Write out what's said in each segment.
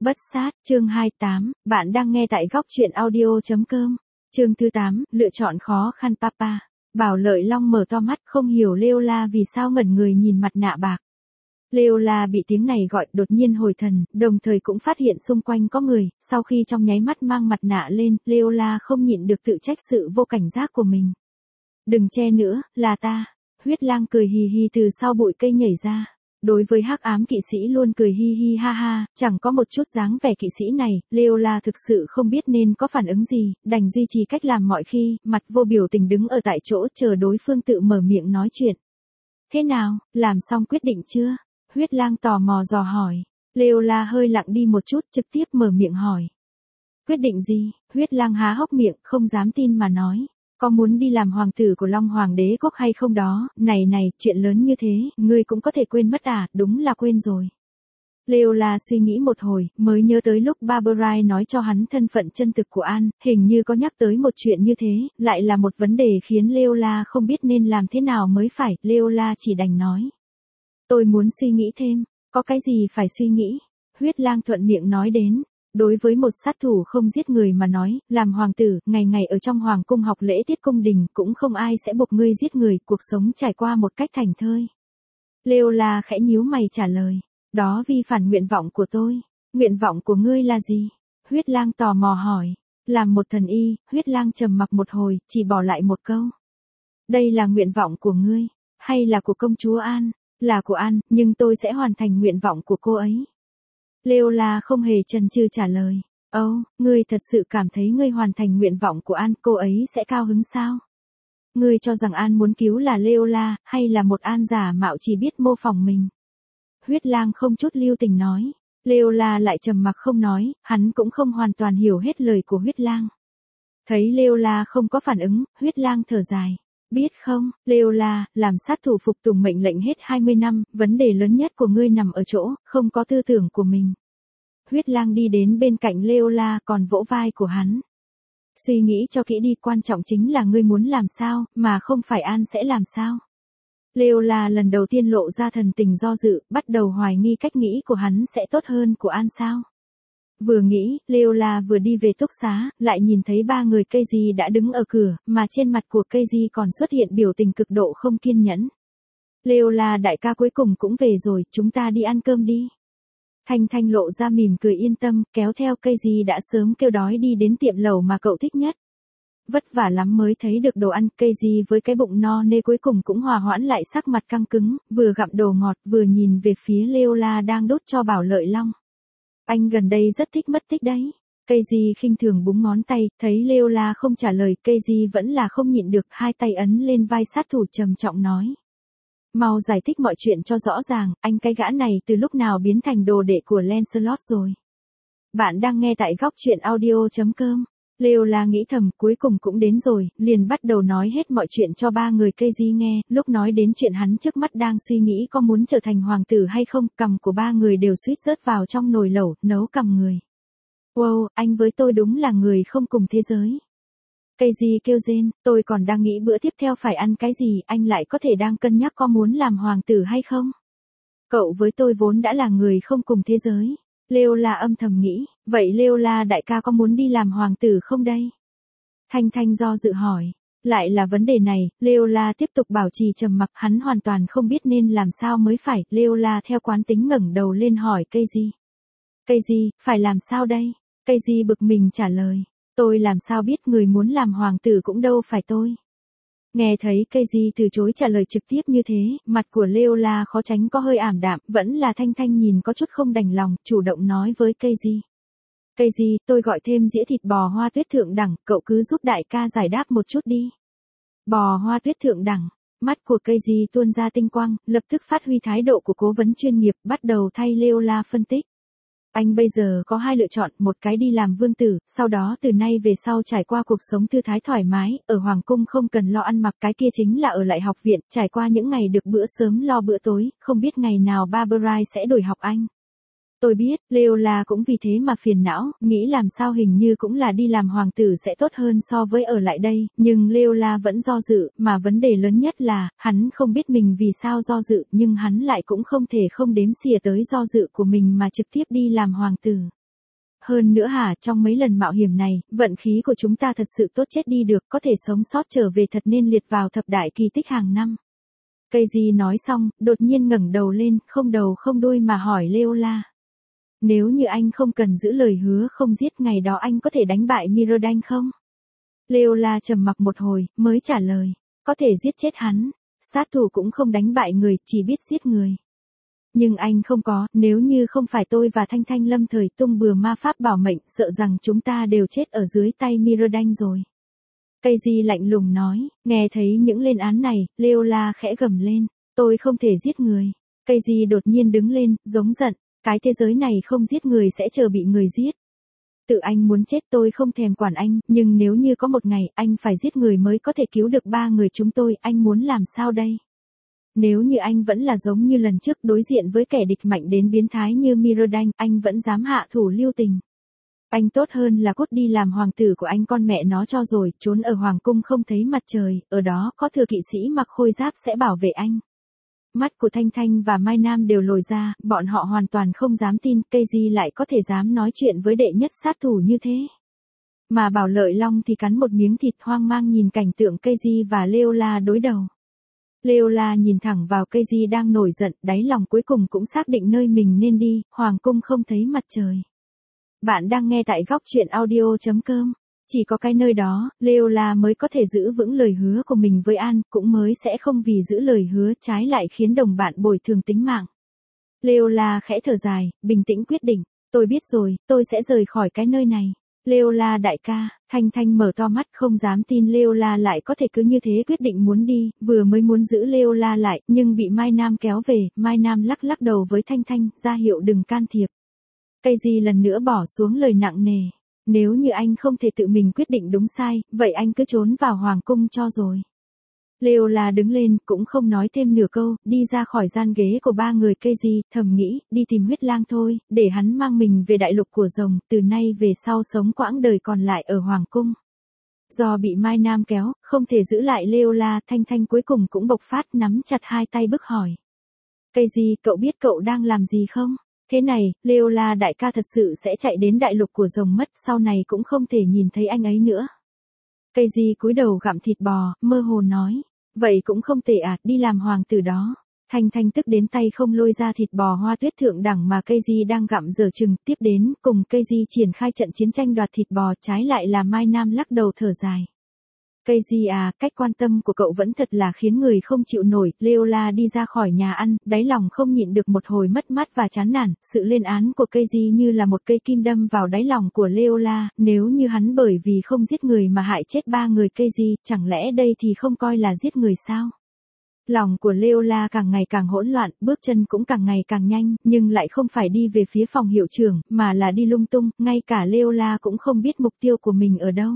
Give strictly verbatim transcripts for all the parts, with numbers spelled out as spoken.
Bất sát, chương hai mươi tám, bạn đang nghe tại góc truyện audio chấm com. Chương thứ tám, lựa chọn khó khăn papa. Bảo Lợi Long mở to mắt không hiểu Leola vì sao ngẩn người nhìn mặt nạ bạc. Leola bị tiếng này gọi đột nhiên hồi thần, đồng thời cũng phát hiện xung quanh có người, sau khi trong nháy mắt mang mặt nạ lên, Leola không nhịn được tự trách sự vô cảnh giác của mình. Đừng che nữa, là ta. Huyết lang cười hì hì từ sau bụi cây nhảy ra. Đối với hắc ám kỵ sĩ luôn cười hi hi ha ha, chẳng có một chút dáng vẻ kỵ sĩ này, Leola thực sự không biết nên có phản ứng gì, đành duy trì cách làm mọi khi, mặt vô biểu tình đứng ở tại chỗ chờ đối phương tự mở miệng nói chuyện. Thế nào, làm xong quyết định chưa? Huyết lang tò mò dò hỏi. Leola hơi lặng đi một chút trực tiếp mở miệng hỏi. Quyết định gì? Huyết lang há hốc miệng, không dám tin mà nói. Có muốn đi làm hoàng tử của Long Hoàng đế quốc hay không đó, này này, chuyện lớn như thế, ngươi cũng có thể quên mất à, đúng là quên rồi. Leola suy nghĩ một hồi, mới nhớ tới lúc Barberine nói cho hắn thân phận chân thực của An, hình như có nhắc tới một chuyện như thế, lại là một vấn đề khiến Leola không biết nên làm thế nào mới phải, Leola chỉ đành nói. Tôi muốn suy nghĩ thêm, có cái gì phải suy nghĩ? Huyết lang thuận miệng nói đến. Đối với một sát thủ không giết người mà nói, làm hoàng tử, ngày ngày ở trong hoàng cung học lễ tiết cung đình, cũng không ai sẽ buộc ngươi giết người, cuộc sống trải qua một cách thành thơi. Leola khẽ nhíu mày trả lời, đó vi phản nguyện vọng của tôi. Nguyện vọng của ngươi là gì? Huyết lang tò mò hỏi. Làm một thần y, huyết lang trầm mặc một hồi, chỉ bỏ lại một câu. Đây là nguyện vọng của ngươi, hay là của công chúa An? Là của An, nhưng tôi sẽ hoàn thành nguyện vọng của cô ấy. Leola không hề chần chừ trả lời. Ồ, oh, ngươi thật sự cảm thấy ngươi hoàn thành nguyện vọng của An, cô ấy sẽ cao hứng sao? Ngươi cho rằng An muốn cứu là Leola, hay là một An giả mạo chỉ biết mô phỏng mình? Huyết lang không chút lưu tình nói. Leola lại trầm mặc không nói, hắn cũng không hoàn toàn hiểu hết lời của huyết lang. Thấy Leola không có phản ứng, huyết lang thở dài. Biết không, Leola, làm sát thủ phục tùng mệnh lệnh hết hai mươi năm, vấn đề lớn nhất của ngươi nằm ở chỗ, không có tư tưởng của mình. Huyết lang đi đến bên cạnh Leola còn vỗ vai của hắn. Suy nghĩ cho kỹ đi, quan trọng chính là ngươi muốn làm sao, mà không phải An sẽ làm sao. Leola lần đầu tiên lộ ra thần tình do dự, bắt đầu hoài nghi cách nghĩ của hắn sẽ tốt hơn của An sao. Vừa nghĩ, Leola vừa đi về túc xá, lại nhìn thấy ba người Keiji đã đứng ở cửa, mà trên mặt của Keiji còn xuất hiện biểu tình cực độ không kiên nhẫn. Leola đại ca cuối cùng cũng về rồi, chúng ta đi ăn cơm đi. Thanh Thanh lộ ra mỉm cười yên tâm, kéo theo Keiji đã sớm kêu đói đi đến tiệm lẩu mà cậu thích nhất. Vất vả lắm mới thấy được đồ ăn, Keiji với cái bụng no nê cuối cùng cũng hòa hoãn lại sắc mặt căng cứng, vừa gặm đồ ngọt vừa nhìn về phía Leola đang đút cho Bảo Lợi Long. Anh gần đây rất thích mất tích đấy. Keiji khinh thường búng ngón tay, thấy Leola không trả lời, Keiji vẫn là không nhịn được, hai tay ấn lên vai sát thủ trầm trọng nói. Mau giải thích mọi chuyện cho rõ ràng, anh cái gã này từ lúc nào biến thành đồ đệ của Lancelot rồi. Bạn đang nghe tại góc truyện audio chấm com. Leola nghĩ thầm, cuối cùng cũng đến rồi, liền bắt đầu nói hết mọi chuyện cho ba người Keiji nghe, lúc nói đến chuyện hắn trước mắt đang suy nghĩ có muốn trở thành hoàng tử hay không, cằm của ba người đều suýt rớt vào trong nồi lẩu, nấu cằm người. Wow, anh với tôi đúng là người không cùng thế giới. Keiji kêu rên, tôi còn đang nghĩ bữa tiếp theo phải ăn cái gì, anh lại có thể đang cân nhắc có muốn làm hoàng tử hay không. Cậu với tôi vốn đã là người không cùng thế giới. Leola âm thầm nghĩ, vậy Leola đại ca có muốn đi làm hoàng tử không đây? Thanh Thanh do dự hỏi, lại là vấn đề này, Leola tiếp tục bảo trì trầm mặc, hắn hoàn toàn không biết nên làm sao mới phải, Leola theo quán tính ngẩng đầu lên hỏi Keiji. Keiji, phải làm sao đây? Keiji bực mình trả lời, tôi làm sao biết, người muốn làm hoàng tử cũng đâu phải tôi. Nghe thấy Keiji từ chối trả lời trực tiếp như thế, mặt của Leola khó tránh có hơi ảm đạm, vẫn là Thanh Thanh nhìn có chút không đành lòng, chủ động nói với Keiji. Keiji, tôi gọi thêm dĩa thịt bò hoa tuyết thượng đẳng, cậu cứ giúp đại ca giải đáp một chút đi. Bò hoa tuyết thượng đẳng, mắt của Keiji tuôn ra tinh quang, lập tức phát huy thái độ của cố vấn chuyên nghiệp, bắt đầu thay Leola phân tích. Anh bây giờ có hai lựa chọn, một cái đi làm vương tử, sau đó từ nay về sau trải qua cuộc sống thư thái thoải mái, ở hoàng cung không cần lo ăn mặc, cái kia chính là ở lại học viện, trải qua những ngày được bữa sớm lo bữa tối, không biết ngày nào Barberine sẽ đổi học anh. Tôi biết, Leola cũng vì thế mà phiền não, nghĩ làm sao hình như cũng là đi làm hoàng tử sẽ tốt hơn so với ở lại đây, nhưng Leola vẫn do dự, mà vấn đề lớn nhất là, hắn không biết mình vì sao do dự, nhưng hắn lại cũng không thể không đếm xỉa tới do dự của mình mà trực tiếp đi làm hoàng tử. Hơn nữa hả, trong mấy lần mạo hiểm này, vận khí của chúng ta thật sự tốt chết đi được, có thể sống sót trở về thật nên liệt vào thập đại kỳ tích hàng năm. Keiji nói xong, đột nhiên ngẩng đầu lên, không đầu không đuôi mà hỏi Leola. Nếu như anh không cần giữ lời hứa không giết ngày đó anh có thể đánh bại Mirrodin không? Leola trầm mặc một hồi, mới trả lời. Có thể giết chết hắn. Sát thủ cũng không đánh bại người, chỉ biết giết người. Nhưng anh không có, nếu như không phải tôi và Thanh Thanh lâm thời tung bừa ma pháp bảo mệnh, sợ rằng chúng ta đều chết ở dưới tay Mirrodin rồi. Keiji lạnh lùng nói, nghe thấy những lên án này, Leola khẽ gầm lên, tôi không thể giết người. Keiji đột nhiên đứng lên, giống giận, cái thế giới này không giết người sẽ chờ bị người giết. Tự anh muốn chết tôi không thèm quản anh, nhưng nếu như có một ngày anh phải giết người mới có thể cứu được ba người chúng tôi, anh muốn làm sao đây? Nếu như anh vẫn là giống như lần trước đối diện với kẻ địch mạnh đến biến thái như Mirrodin, anh vẫn dám hạ thủ lưu tình. Anh tốt hơn là cút đi làm hoàng tử của anh con mẹ nó cho rồi, trốn ở hoàng cung không thấy mặt trời, ở đó có thừa kỵ sĩ mặc khôi giáp sẽ bảo vệ anh. Mắt của Thanh Thanh và Mai Nam đều lồi ra, bọn họ hoàn toàn không dám tin Keiji lại có thể dám nói chuyện với đệ nhất sát thủ như thế. Mà Bảo Lợi Long thì cắn một miếng thịt hoang mang nhìn cảnh tượng Keiji và Leola đối đầu. Leola nhìn thẳng vào Keiji đang nổi giận, đáy lòng cuối cùng cũng xác định nơi mình nên đi, hoàng cung không thấy mặt trời. Bạn đang nghe tại góc truyện audio chấm com. Chỉ có cái nơi đó, Leola mới có thể giữ vững lời hứa của mình với An, cũng mới sẽ không vì giữ lời hứa trái lại khiến đồng bạn bồi thường tính mạng. Leola khẽ thở dài, bình tĩnh quyết định, tôi biết rồi, tôi sẽ rời khỏi cái nơi này. Leola đại ca, Thanh Thanh mở to mắt không dám tin Leola lại có thể cứ như thế quyết định muốn đi, vừa mới muốn giữ Leola lại, nhưng bị Mai Nam kéo về, Mai Nam lắc lắc đầu với Thanh Thanh, ra hiệu đừng can thiệp. Keiji lần nữa bỏ xuống lời nặng nề. Nếu như anh không thể tự mình quyết định đúng sai, vậy anh cứ trốn vào hoàng cung cho rồi. Leola đứng lên, cũng không nói thêm nửa câu, đi ra khỏi gian ghế của ba người Keiji, thầm nghĩ, đi tìm huyết lang thôi, để hắn mang mình về đại lục của rồng, từ nay về sau sống quãng đời còn lại ở hoàng cung. Do bị Mai Nam kéo, không thể giữ lại Leola, Thanh Thanh cuối cùng cũng bộc phát nắm chặt hai tay bức hỏi. Keiji, cậu biết cậu đang làm gì không? Thế này, Leola đại ca thật sự sẽ chạy đến đại lục của rồng mất, sau này cũng không thể nhìn thấy anh ấy nữa. Keiji cúi đầu gặm thịt bò, mơ hồ nói. Vậy cũng không tệ à, đi làm hoàng tử đó. Thanh Thanh tức đến tay không lôi ra thịt bò hoa tuyết thượng đẳng mà Keiji đang gặm dở chừng, tiếp đến, cùng Keiji triển khai trận chiến tranh đoạt thịt bò, trái lại là Mai Nam lắc đầu thở dài. Keiji à, cách quan tâm của cậu vẫn thật là khiến người không chịu nổi. Leola đi ra khỏi nhà ăn, đáy lòng không nhịn được một hồi mất mát và chán nản, sự lên án của Keiji như là một cây kim đâm vào đáy lòng của Leola, nếu như hắn bởi vì không giết người mà hại chết ba người Keiji, chẳng lẽ đây thì không coi là giết người sao? Lòng của Leola càng ngày càng hỗn loạn, bước chân cũng càng ngày càng nhanh, nhưng lại không phải đi về phía phòng hiệu trưởng, mà là đi lung tung, ngay cả Leola cũng không biết mục tiêu của mình ở đâu.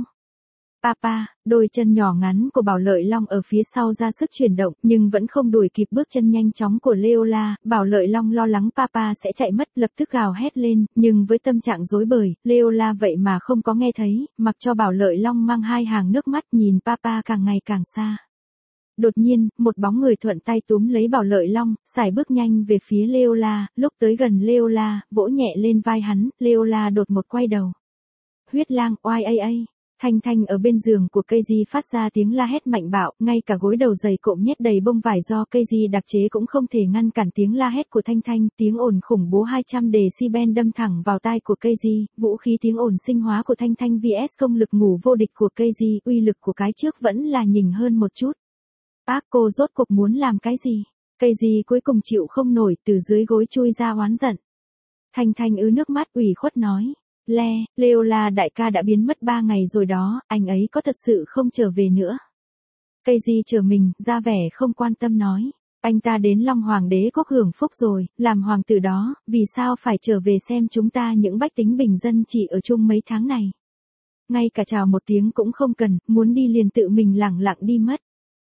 Papa, đôi chân nhỏ ngắn của Bảo Lợi Long ở phía sau ra sức chuyển động, nhưng vẫn không đuổi kịp bước chân nhanh chóng của Leola, Bảo Lợi Long lo lắng Papa sẽ chạy mất, lập tức gào hét lên, nhưng với tâm trạng rối bời, Leola vậy mà không có nghe thấy, mặc cho Bảo Lợi Long mang hai hàng nước mắt nhìn Papa càng ngày càng xa. Đột nhiên, một bóng người thuận tay túm lấy Bảo Lợi Long, sải bước nhanh về phía Leola, lúc tới gần Leola, vỗ nhẹ lên vai hắn, Leola đột một quay đầu. Huyết lang, oai ai ai. Thanh Thanh ở bên giường của Keiji phát ra tiếng la hét mạnh bạo, ngay cả gối đầu dày cộm nhét đầy bông vải do Keiji đặc chế cũng không thể ngăn cản tiếng la hét của Thanh Thanh, tiếng ồn khủng bố hai trăm decibel đâm thẳng vào tai của Keiji, vũ khí tiếng ồn sinh hóa của Thanh Thanh vs công lực ngủ vô địch của Keiji, uy lực của cái trước vẫn là nhỉnh hơn một chút. Bác cô rốt cuộc muốn làm cái gì? Keiji cuối cùng chịu không nổi, từ dưới gối chui ra oán giận. Thanh Thanh ứ nước mắt ủy khuất nói. Le, Leola đại ca đã biến mất ba ngày rồi đó, anh ấy có thật sự không trở về nữa. Keiji chờ mình, ra vẻ không quan tâm nói. Anh ta đến Long Hoàng đế quốc hưởng phúc rồi, làm hoàng tử đó, vì sao phải trở về xem chúng ta những bách tính bình dân chỉ ở chung mấy tháng này. Ngay cả chào một tiếng cũng không cần, muốn đi liền tự mình lẳng lặng đi mất.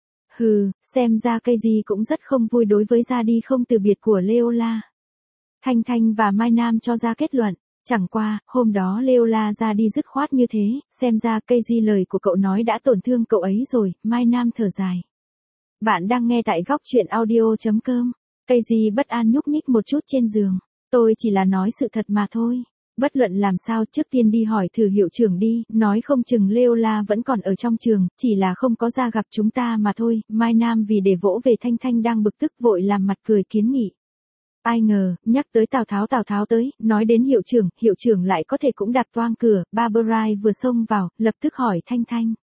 Hừ, xem ra Keiji cũng rất không vui đối với ra đi không từ biệt của Leola. Thanh Thanh và Mai Nam cho ra kết luận. Chẳng qua, hôm đó Leola ra đi dứt khoát như thế, xem ra Keiji lời của cậu nói đã tổn thương cậu ấy rồi, Mai Nam thở dài. Bạn đang nghe tại góc truyện audio chấm com. Keiji bất an nhúc nhích một chút trên giường. Tôi chỉ là nói sự thật mà thôi. Bất luận làm sao trước tiên đi hỏi thử hiệu trưởng đi, nói không chừng Leola vẫn còn ở trong trường, chỉ là không có ra gặp chúng ta mà thôi. Mai Nam vì để vỗ về Thanh Thanh đang bực tức vội làm mặt cười kiến nghị. Ai ngờ, nhắc tới Tào Tháo Tào Tháo tới, nói đến hiệu trưởng, hiệu trưởng lại có thể cũng đạp toang cửa, Barbara vừa xông vào, lập tức hỏi Thanh Thanh.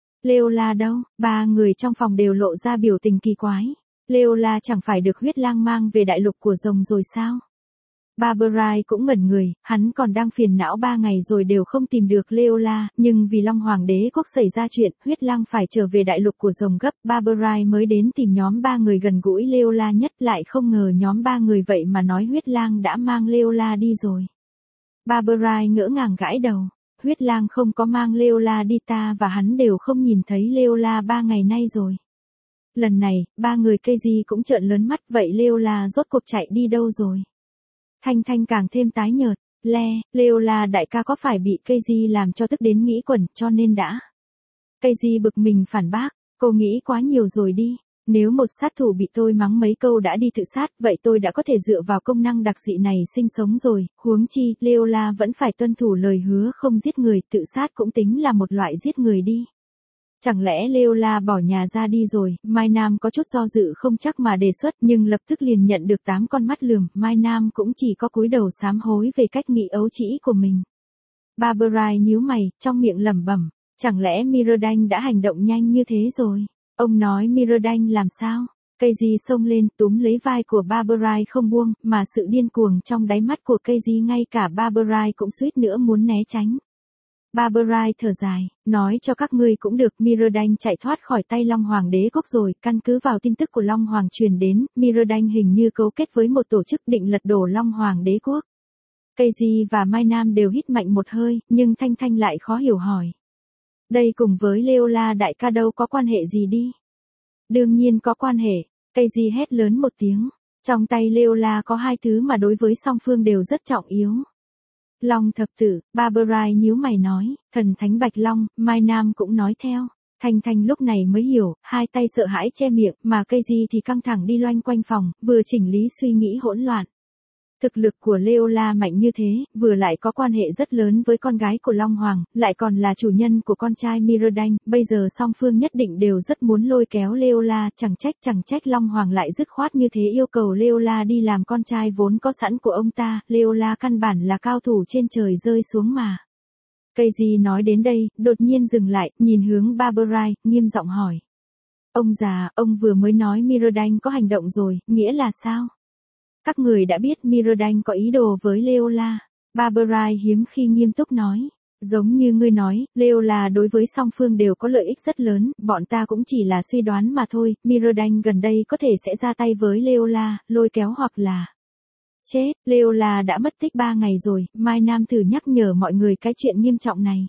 Leola đâu? Ba người trong phòng đều lộ ra biểu tình kỳ quái. Leola chẳng phải được huyết lang mang về đại lục của rồng rồi sao? Barbara cũng ngẩn người, hắn còn đang phiền não ba ngày rồi đều không tìm được Leola, nhưng vì Long Hoàng đế quốc xảy ra chuyện, huyết lang phải trở về đại lục của rồng gấp, Barbara mới đến tìm nhóm ba người gần gũi Leola nhất, lại không ngờ nhóm ba người vậy mà nói huyết lang đã mang Leola đi rồi. Barbara ngỡ ngàng gãi đầu, huyết lang không có mang Leola đi, ta và hắn đều không nhìn thấy Leola ba ngày nay rồi. Lần này, ba người cây gì cũng trợn lớn mắt, vậy Leola rốt cuộc chạy đi đâu rồi? Thanh Thanh càng thêm tái nhợt, le, Leola đại ca có phải bị cây gì làm cho tức đến nghĩ quẩn, cho nên đã. Cây gì bực mình phản bác, cô nghĩ quá nhiều rồi đi, nếu một sát thủ bị tôi mắng mấy câu đã đi tự sát, vậy tôi đã có thể dựa vào công năng đặc dị này sinh sống rồi, huống chi, Leola vẫn phải tuân thủ lời hứa không giết người, tự sát cũng tính là một loại giết người đi. Chẳng lẽ Leola bỏ nhà ra đi rồi? Mai Nam có chút do dự không chắc mà đề xuất, nhưng lập tức liền nhận được tám con mắt lườm, Mai Nam cũng chỉ có cúi đầu sám hối về cách nghĩ ấu trĩ của mình. Barbara nhíu mày, trong miệng lẩm bẩm, chẳng lẽ Mirrodin đã hành động nhanh như thế rồi? Ông nói Mirrodin làm sao? Cây gì xông lên túm lấy vai của Barbara không buông, mà sự điên cuồng trong đáy mắt của cây gì ngay cả Barbara cũng suýt nữa muốn né tránh. Barbara thở dài, nói cho các ngươi cũng được, Mirrodin chạy thoát khỏi tay Long Hoàng đế quốc rồi, căn cứ vào tin tức của Long Hoàng truyền đến, Mirrodin hình như cấu kết với một tổ chức định lật đổ Long Hoàng đế quốc. Cây gì và Mai Nam đều hít mạnh một hơi, nhưng Thanh Thanh lại khó hiểu hỏi. Đây cùng với Leola đại ca đâu có quan hệ gì đi? Đương nhiên có quan hệ, cây gì hét lớn một tiếng, trong tay Leola có hai thứ mà đối với song phương đều rất trọng yếu. Long thập tử, Barbara nhíu mày nói, thần thánh bạch long, Mai Nam cũng nói theo. Thanh Thanh lúc này mới hiểu, hai tay sợ hãi che miệng, mà cây gì thì căng thẳng đi loanh quanh phòng, vừa chỉnh lý suy nghĩ hỗn loạn. Thực lực của Leola mạnh như thế, vừa lại có quan hệ rất lớn với con gái của Long Hoàng, lại còn là chủ nhân của con trai Mirrodin, bây giờ song phương nhất định đều rất muốn lôi kéo Leola, chẳng trách chẳng trách Long Hoàng lại dứt khoát như thế yêu cầu Leola đi làm con trai vốn có sẵn của ông ta, Leola căn bản là cao thủ trên trời rơi xuống mà. Cây gì nói đến đây, đột nhiên dừng lại, nhìn hướng Barbara, nghiêm giọng hỏi. Ông già, ông vừa mới nói Mirrodin có hành động rồi, nghĩa là sao? Các người đã biết Mirrodin có ý đồ với Leola. Barbara hiếm khi nghiêm túc nói. Giống như ngươi nói, Leola đối với song phương đều có lợi ích rất lớn, bọn ta cũng chỉ là suy đoán mà thôi, Mirrodin gần đây có thể sẽ ra tay với Leola, lôi kéo hoặc là... Chết, Leola đã mất tích ba ngày rồi, Mai Nam thử nhắc nhở mọi người cái chuyện nghiêm trọng này.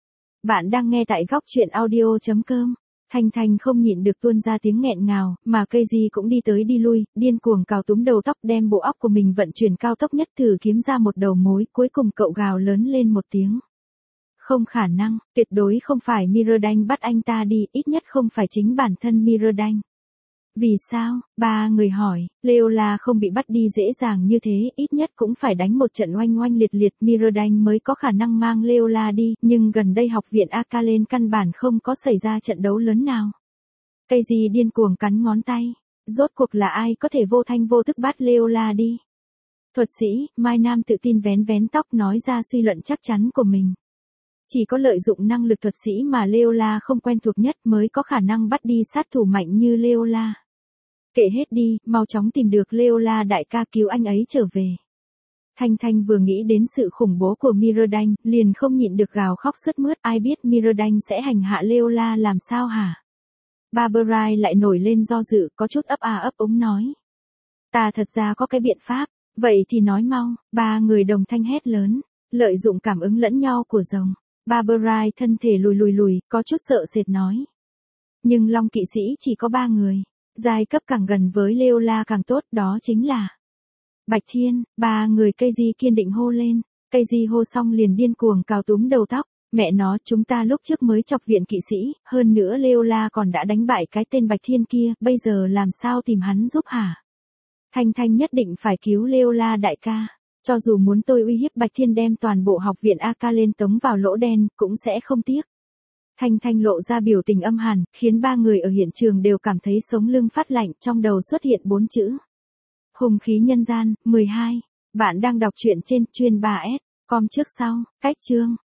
Bạn đang nghe tại góc chuyện audio chấm com. Thanh Thanh không nhịn được tuôn ra tiếng nghẹn ngào, mà cây gì cũng đi tới đi lui, điên cuồng cào túm đầu tóc đem bộ óc của mình vận chuyển cao tốc nhất thử kiếm ra một đầu mối, cuối cùng cậu gào lớn lên một tiếng. Không khả năng, tuyệt đối không phải Mirrodin bắt anh ta đi, ít nhất không phải chính bản thân Mirrodin. Vì sao? Ba người hỏi, Leola không bị bắt đi dễ dàng như thế, ít nhất cũng phải đánh một trận oanh oanh liệt liệt, Mirrodin mới có khả năng mang Leola đi, nhưng gần đây học viện Akalen căn bản không có xảy ra trận đấu lớn nào. Cây gì điên cuồng cắn ngón tay, rốt cuộc là ai có thể vô thanh vô thức bắt Leola đi? Thuật sĩ, Mai Nam tự tin vén vén tóc nói ra suy luận chắc chắn của mình. Chỉ có lợi dụng năng lực thuật sĩ mà Leola không quen thuộc nhất mới có khả năng bắt đi sát thủ mạnh như Leola. Kệ hết đi, mau chóng tìm được Leola đại ca cứu anh ấy trở về. Thanh Thanh vừa nghĩ đến sự khủng bố của Mirrodin, liền không nhịn được gào khóc sướt mướt, ai biết Mirrodin sẽ hành hạ Leola làm sao hả? Barbara lại nổi lên do dự, có chút ấp à ấp úng nói. Ta thật ra có cái biện pháp, vậy thì nói mau, ba người đồng thanh hét lớn, lợi dụng cảm ứng lẫn nhau của rồng. Barbara thân thể lùi lùi lùi, có chút sợ sệt nói. Nhưng Long kỵ sĩ chỉ có ba người. Giai cấp càng gần với Leola càng tốt, đó chính là Bạch Thiên. Ba người cây di kiên định hô lên, cây di hô xong liền điên cuồng cào túm đầu tóc, mẹ nó chúng ta lúc trước mới chọc viện kỵ sĩ, hơn nữa Leola còn đã đánh bại cái tên Bạch Thiên kia, bây giờ làm sao tìm hắn giúp hả? Thanh Thanh nhất định phải cứu Leola đại ca, Cho dù muốn tôi uy hiếp Bạch Thiên đem toàn bộ học viện a ca lên tống vào lỗ đen, cũng sẽ không tiếc. Thanh Thanh lộ ra biểu tình âm hàn, khiến ba người ở hiện trường đều cảm thấy sống lưng phát lạnh, trong đầu xuất hiện bốn chữ. Hùng khí nhân gian, mười hai. Bạn đang đọc truyện trên chuyên ba S com trước sau, cách chương.